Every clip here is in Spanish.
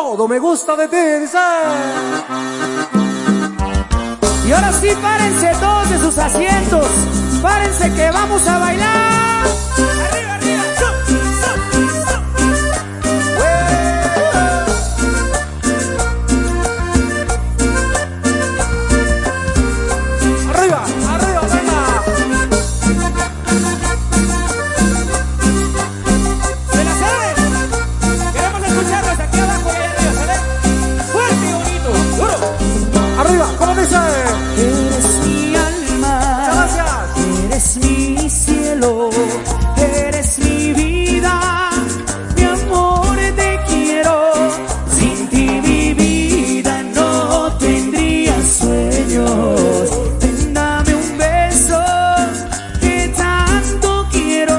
Todo me gusta de ti, dice. Y ahora sí, párense todos de sus asientos. Párense que vamos a bailar. Arriba, arriba. Arriba, arriba, venga. ¿Se la saben? Queremos escucharlos aquí abajo y allá arriba, ¿sale? Fuerte y bonito, duro. Arriba, ¿cómo dice? Eres mi alma. Muchas gracias. Eres mi cielo. Eres mi vida. Mi amor, te quiero. Sin ti mi vida no tendría sueños. Ven, dame un beso que tanto quiero.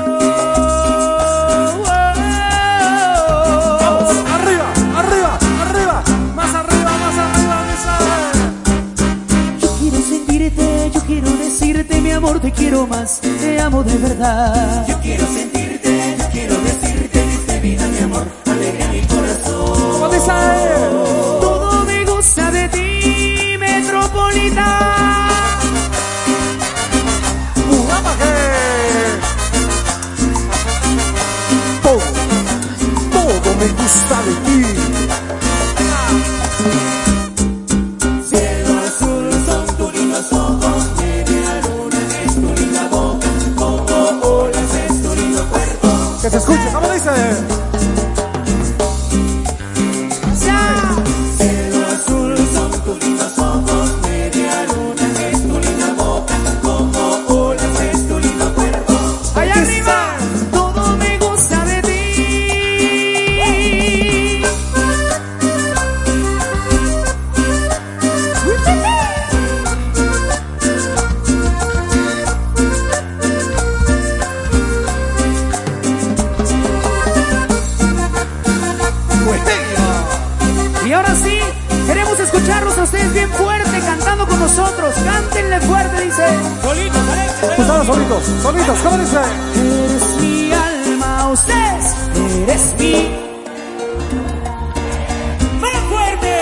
Vamos, arriba, arriba, arriba. Más arriba, dice. Yo quiero sentirte, yo quiero decirte mi amor, te quiero más, te amo de verdad. Yo quiero sentirte, yo quiero decirte, diste vida mi amor, alegra mi corazón. ¿Cómo dice? Todo me gusta de ti, metropolitana. Todo me gusta de ti. Cielo azul son tus lindos ojos, media luna es tu linda boca, como olas es tu lindo cuerpo. Que se escuche, ¿cómo dice? Cielo azul son tus lindos ojos, media luna es tu linda boca, como olas es tu lindo cuerpo. Allá arriba, todo me gusta de ti. Y ahora sí, queremos escucharlos a ustedes bien fuerte, cantando con nosotros. Cántenle fuerte, dice. Solitos, Ustedes solitos, solitos, ¿cómo dice? Eres mi alma, ustedes, eres mi. ¡Más fuerte!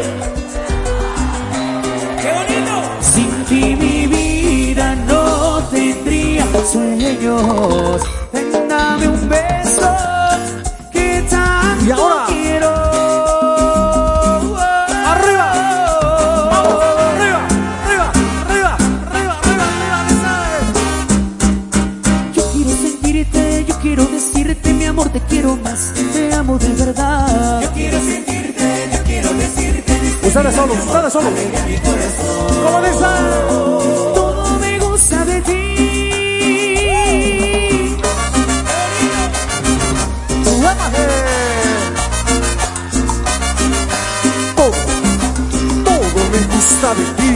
¡Qué bonito! Sin ti mi vida no tendría sueños. Ven, dame un beso que tanto Y ahora, quiero. arriba, vamos, arriba, arriba, arriba, arriba, arriba, arriba, Yo quiero sentirte, yo quiero decirte mi amor, te quiero más, te amo de verdad. Yo quiero sentirte, yo quiero decirte. ustedes solos, ustedes solos. ¿Cómo dice? Todo me gusta de ti. Todo me gusta de ti.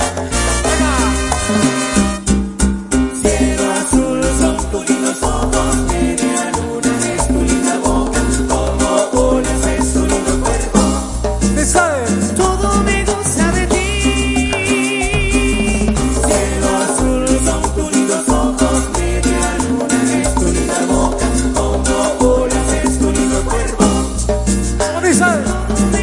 Cielo azul son tus lindos ojos, media luna es tu linda boca, como olas es tu lindo cuerpo. Dice. Todo me gusta de ti. Cielo azul son tus lindos ojos, media luna es tu linda boca, como olas es tu lindo cuerpo. ¿Cómo dice?